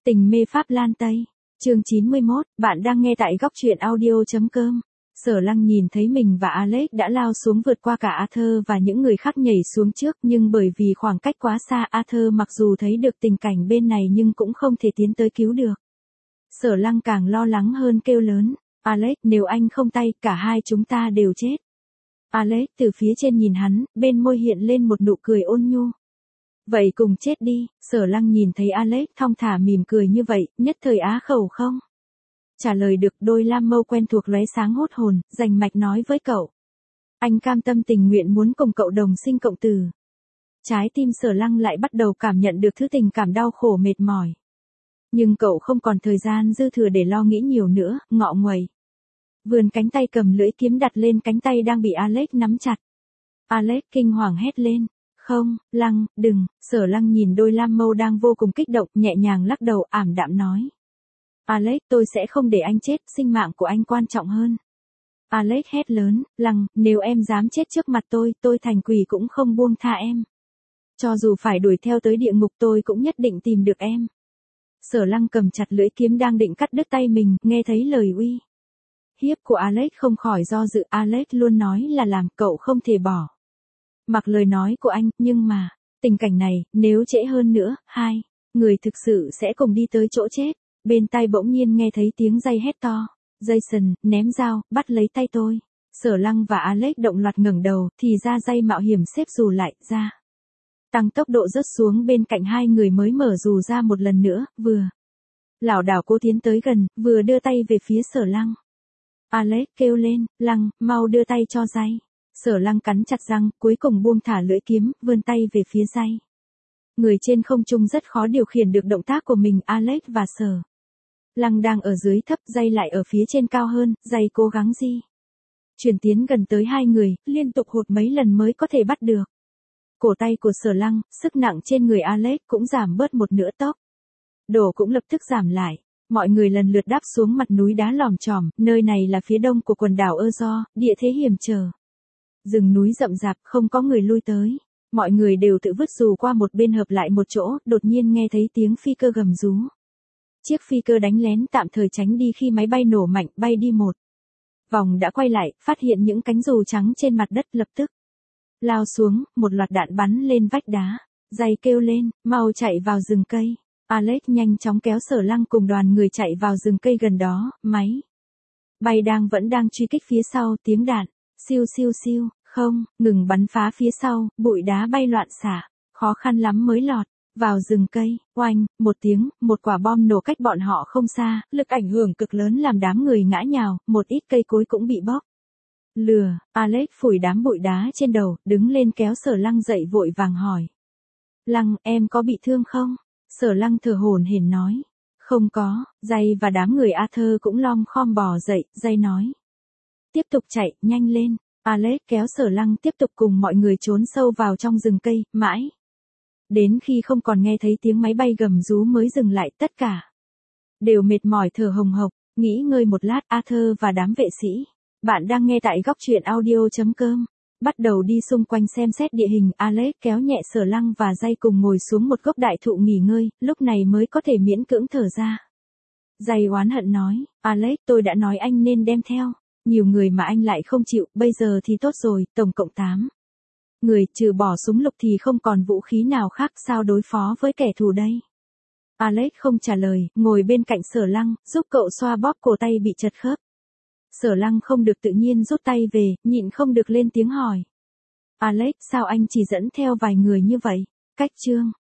Tình mê Pháp Lan Tây, chương 91, bạn đang nghe tại góc truyện audio.com. Sở Lăng nhìn thấy mình và Alex đã lao xuống vượt qua cả Arthur và những người khác nhảy xuống trước, nhưng bởi vì khoảng cách quá xa, Arthur mặc dù thấy được tình cảnh bên này nhưng cũng không thể tiến tới cứu được. Sở Lăng càng lo lắng hơn kêu lớn, Alex, nếu anh không tay, cả hai chúng ta đều chết. Alex từ phía trên nhìn hắn, bên môi hiện lên một nụ cười ôn nhu. Vậy cùng chết đi. Sở Lăng nhìn thấy Alex thong thả mỉm cười như vậy, nhất thời á khẩu không trả lời được, đôi lam mâu quen thuộc lóe sáng hốt hồn, rành mạch nói với cậu. Anh cam tâm tình nguyện muốn cùng cậu đồng sinh cộng tử. Trái tim Sở Lăng lại bắt đầu cảm nhận được thứ tình cảm đau khổ mệt mỏi. Nhưng cậu không còn thời gian dư thừa để lo nghĩ nhiều nữa, ngọ nguậy. Vươn cánh tay cầm lưỡi kiếm đặt lên cánh tay đang bị Alex nắm chặt. Alex kinh hoàng hét lên. Không, Lăng, đừng. Sở Lăng nhìn đôi lam mâu đang vô cùng kích động, nhẹ nhàng lắc đầu, ảm đạm nói. Alex, tôi sẽ không để anh chết, sinh mạng của anh quan trọng hơn. Alex hét lớn, Lăng, nếu em dám chết trước mặt tôi thành quỷ cũng không buông tha em. Cho dù phải đuổi theo tới địa ngục tôi cũng nhất định tìm được em. Sở Lăng cầm chặt lưỡi kiếm đang định cắt đứt tay mình, nghe thấy lời uy hiếp của Alex không khỏi do dự. Alex luôn nói là làm, cậu không thể bỏ mặc lời nói của anh, nhưng mà, tình cảnh này, nếu trễ hơn nữa, hai người thực sự sẽ cùng đi tới chỗ chết. Bên tai bỗng nhiên nghe thấy tiếng giày hét to. Jason, ném dao, bắt lấy tay tôi. Sở Lăng và Alex động loạt ngẩng đầu, thì ra dây mạo hiểm xếp dù lại, ra. Tăng tốc độ rớt xuống bên cạnh hai người mới mở dù ra một lần nữa, vừa lảo đảo cố tiến tới gần, vừa đưa tay về phía Sở Lăng. Alex kêu lên, Lăng, mau đưa tay cho dây. Sở Lăng cắn chặt răng, cuối cùng buông thả lưỡi kiếm, vươn tay về phía dây. Người trên không trung rất khó điều khiển được động tác của mình. Alex và Sở Lăng đang ở dưới thấp, dây lại ở phía trên cao hơn, dây cố gắng chuyển tiến gần tới hai người, liên tục hụt mấy lần mới có thể bắt được. Cổ tay của Sở Lăng, sức nặng trên người Alex cũng giảm bớt một nửa tốc. Độ cũng lập tức giảm lại. Mọi người lần lượt đáp xuống mặt núi đá lòm chòm, nơi này là phía đông của quần đảo Ezo, địa thế hiểm trở. Rừng núi rậm rạp, không có người lui tới. Mọi người đều tự vứt dù qua một bên hợp lại một chỗ, đột nhiên nghe thấy tiếng phi cơ gầm rú. Chiếc phi cơ đánh lén tạm thời tránh đi khi máy bay nổ mạnh, bay đi một vòng đã quay lại, phát hiện những cánh dù trắng trên mặt đất, lập tức lao xuống, một loạt đạn bắn lên vách đá. Dây kêu lên, mau chạy vào rừng cây. Alex nhanh chóng kéo Sở Lăng cùng đoàn người chạy vào rừng cây gần đó. Máy bay vẫn đang truy kích phía sau, tiếng đạn siêu siêu siêu, không ngừng bắn phá phía sau, bụi đá bay loạn xả, khó khăn lắm mới lọt vào rừng cây. Oanh, một tiếng, một quả bom nổ cách bọn họ không xa, lực ảnh hưởng cực lớn làm đám người ngã nhào, một ít cây cối cũng bị bóc lừa. Alex phủi đám bụi đá trên đầu, đứng lên kéo Sở Lăng dậy vội vàng hỏi. Lăng, em có bị thương không? Sở Lăng thở hổn hển nói. Không có. Dây và đám người Arthur cũng lom khom bò dậy. Dây nói. Tiếp tục chạy, nhanh lên. Alex kéo Sở Lăng tiếp tục cùng mọi người trốn sâu vào trong rừng cây, mãi đến khi không còn nghe thấy tiếng máy bay gầm rú mới dừng lại. Tất cả đều mệt mỏi thở hồng hộc, nghỉ ngơi một lát. Arthur và đám vệ sĩ, bạn đang nghe tại góc truyện audio.com, bắt đầu đi xung quanh xem xét địa hình. Alex kéo nhẹ Sở Lăng và Dây cùng ngồi xuống một gốc đại thụ nghỉ ngơi, lúc này mới có thể miễn cưỡng thở ra. Dây oán hận nói, Alex, tôi đã nói anh nên đem theo nhiều người mà anh lại không chịu, bây giờ thì tốt rồi, tổng cộng 8 người, trừ bỏ súng lục thì không còn vũ khí nào khác, sao đối phó với kẻ thù đây? Alex không trả lời, ngồi bên cạnh Sở Lăng, giúp cậu xoa bóp cổ tay bị chật khớp. Sở Lăng không được tự nhiên rút tay về, nhịn không được lên tiếng hỏi. Alex, sao anh chỉ dẫn theo vài người như vậy? Cách chương